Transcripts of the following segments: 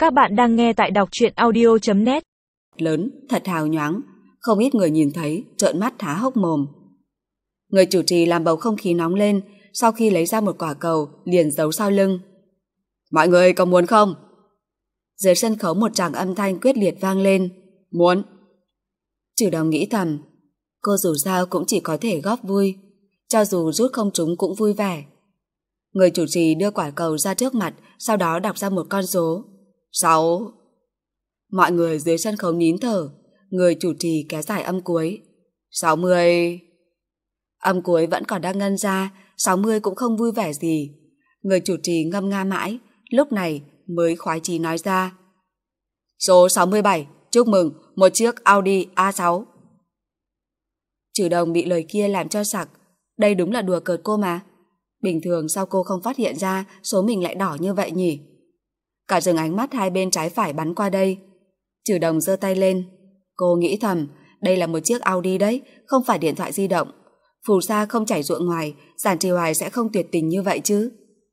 Các bạn đang nghe tại đọc truyện audio.net. Lớn, thật hào nhoáng, không ít người nhìn thấy, trợn mắt há hốc mồm. Người chủ trì làm bầu không khí nóng lên, sau khi lấy ra một quả cầu, liền giấu sau lưng. Mọi người có muốn không? Dưới sân khấu một tràng âm thanh quyết liệt vang lên. Muốn. Trừ Đồng nghĩ thầm, cô dù sao cũng chỉ có thể góp vui, cho dù rút không trúng cũng vui vẻ. Người chủ trì đưa quả cầu ra trước mặt, sau đó đọc ra một con số. 6. Mọi người dưới sân khấu nín thở, người chủ trì kéo dài âm cuối. 60. Âm cuối vẫn còn đang ngân ra, 60 cũng không vui vẻ gì. Người chủ trì ngâm nga mãi, lúc này mới khoái chí nói ra. Số 67, chúc mừng, một chiếc Audi A6. Trừ Đồng bị lời kia làm cho sặc, đây đúng là đùa cợt cô mà. Bình thường sao cô không phát hiện ra số mình lại đỏ như vậy nhỉ? Cả rừng ánh mắt hai bên trái phải bắn qua đây. Trừ Đồng giơ tay lên. Cô nghĩ thầm, đây là một chiếc Audi đấy, không phải điện thoại di động. Phù sa không chảy ruộng ngoài, Giản Trì Hoài sẽ không tuyệt tình như vậy chứ.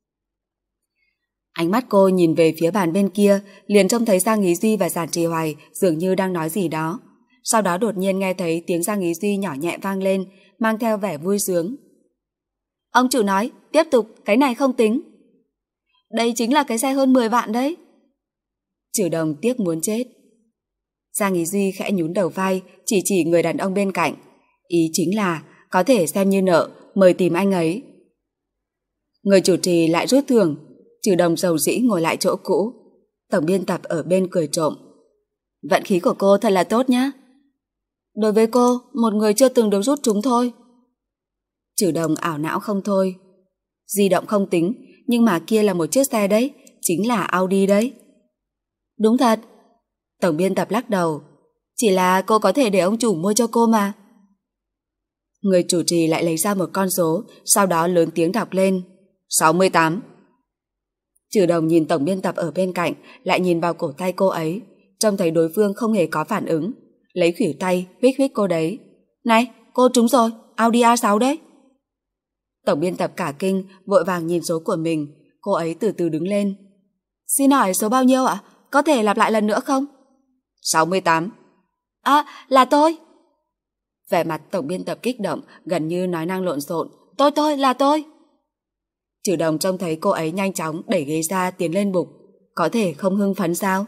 Ánh mắt cô nhìn về phía bàn bên kia, liền trông thấy Giang Ý Duy và Giản Trì Hoài dường như đang nói gì đó. Sau đó đột nhiên nghe thấy tiếng Giang Ý Duy nhỏ nhẹ vang lên, mang theo vẻ vui sướng. Ông chủ nói, tiếp tục, cái này không tính. Đây chính là cái xe hơn 10 vạn đấy. Trừ Đồng tiếc muốn chết. Giang Ý Duy khẽ nhún đầu vai, chỉ người đàn ông bên cạnh. Ý chính là, có thể xem như nợ, mời tìm anh ấy. Người chủ trì lại rút thưởng. Trừ Đồng rầu rĩ ngồi lại chỗ cũ. Tổng biên tập ở bên cười trộm. Vận khí của cô thật là tốt nhá. Đối với cô, một người chưa từng được rút trúng thôi. Trừ Đồng ảo não không thôi. Di động không tính, nhưng mà kia là một chiếc xe đấy, chính là Audi đấy. Đúng thật. Tổng biên tập lắc đầu. Chỉ là cô có thể để ông chủ mua cho cô mà. Người chủ trì lại lấy ra một con số, sau đó lớn tiếng đọc lên. 68. Trừ Đồng nhìn tổng biên tập ở bên cạnh, lại nhìn vào cổ tay cô ấy, trông thấy đối phương không hề có phản ứng. Lấy khuỷu tay, huých huých cô đấy. Này, cô trúng rồi, Audi A6 đấy. Tổng biên tập cả kinh, vội vàng nhìn số của mình. Cô ấy từ từ đứng lên. Xin hỏi số bao nhiêu ạ? Có thể lặp lại lần nữa không? 68. À, là tôi. Vẻ mặt tổng biên tập kích động, gần như nói năng lộn xộn. Tôi, là tôi. Trừ Đồng trông thấy cô ấy nhanh chóng đẩy ghế ra tiến lên bục. Có thể không hưng phấn sao?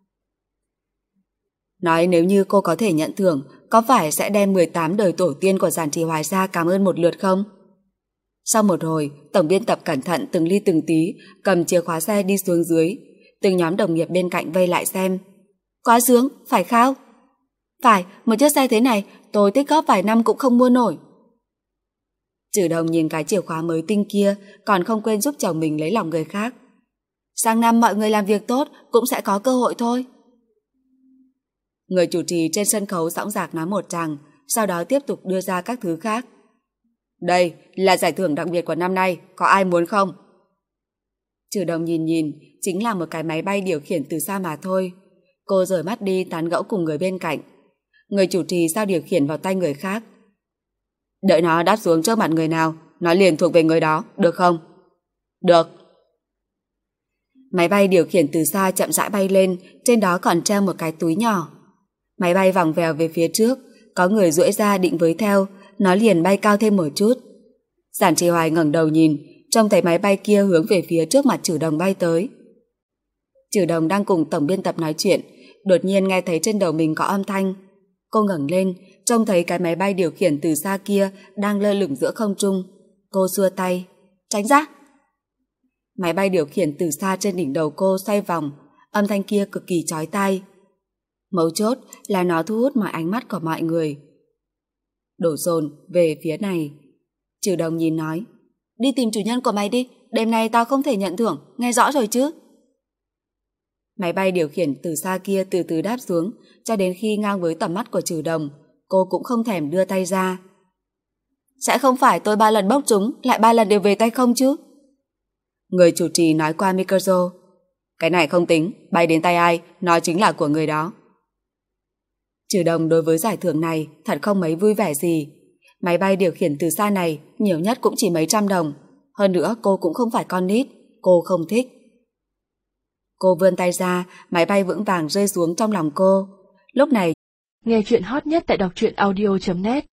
Nói nếu như cô có thể nhận thưởng, có phải sẽ đem 18 đời tổ tiên của Giản Trì Hoài ra cảm ơn một lượt không? Sau một hồi, tổng biên tập cẩn thận từng ly từng tí, cầm chìa khóa xe đi xuống dưới. Từng nhóm đồng nghiệp bên cạnh vây lại xem. Quá sướng, phải khao? Phải, một chiếc xe thế này, tôi tích góp vài năm cũng không mua nổi. Trừ Đồng nhìn cái chìa khóa mới tinh kia, còn không quên giúp chồng mình lấy lòng người khác. Sang năm mọi người làm việc tốt, cũng sẽ có cơ hội thôi. Người chủ trì trên sân khấu dõng dạc nói một tràng, sau đó tiếp tục đưa ra các thứ khác. Đây là giải thưởng đặc biệt của năm nay, có ai muốn không? Trừ Đồng nhìn, chính là một cái máy bay điều khiển từ xa mà thôi. Cô rời mắt đi tán gẫu cùng người bên cạnh. Người chủ trì giao điều khiển vào tay người khác. Đợi nó đáp xuống trước mặt người nào, nó liền thuộc về người đó, được không? Được. Máy bay điều khiển từ xa chậm rãi bay lên, trên đó còn treo một cái túi nhỏ. Máy bay vòng vèo về phía trước, có người duỗi ra định với theo, nó liền bay cao thêm một chút. Giản Trì Hoài ngẩng đầu nhìn, trông thấy máy bay kia hướng về phía trước mặt Trừ Đồng bay tới. Trừ Đồng đang cùng tổng biên tập nói chuyện, đột nhiên nghe thấy trên đầu mình có âm thanh. Cô ngẩng lên, trông thấy cái máy bay điều khiển từ xa kia đang lơ lửng giữa không trung. Cô xua tay, tránh ra. Máy bay điều khiển từ xa trên đỉnh đầu cô xoay vòng, âm thanh kia cực kỳ chói tai. Mấu chốt là nó thu hút mọi ánh mắt của mọi người. Đổ dồn về phía này. Trừ Đồng nhìn nói, đi tìm chủ nhân của mày đi, đêm nay tao không thể nhận thưởng, nghe rõ rồi chứ? Máy bay điều khiển từ xa kia từ từ đáp xuống, cho đến khi ngang với tầm mắt của Trừ Đồng, cô cũng không thèm đưa tay ra. Sẽ không phải tôi 3 lần bốc trúng, lại 3 lần đều về tay không chứ? Người chủ trì nói qua micro. Cái này không tính, bay đến tay ai, nó chính là của người đó. Trừ Đồng đối với giải thưởng này thật không mấy vui vẻ gì. Máy bay điều khiển từ xa này nhiều nhất cũng chỉ mấy trăm đồng. Hơn nữa cô cũng không phải con nít, cô không thích. Cô vươn tay ra, máy bay vững vàng rơi xuống trong lòng cô. Lúc này, nghe chuyện hot nhất tại đọc truyện audio.net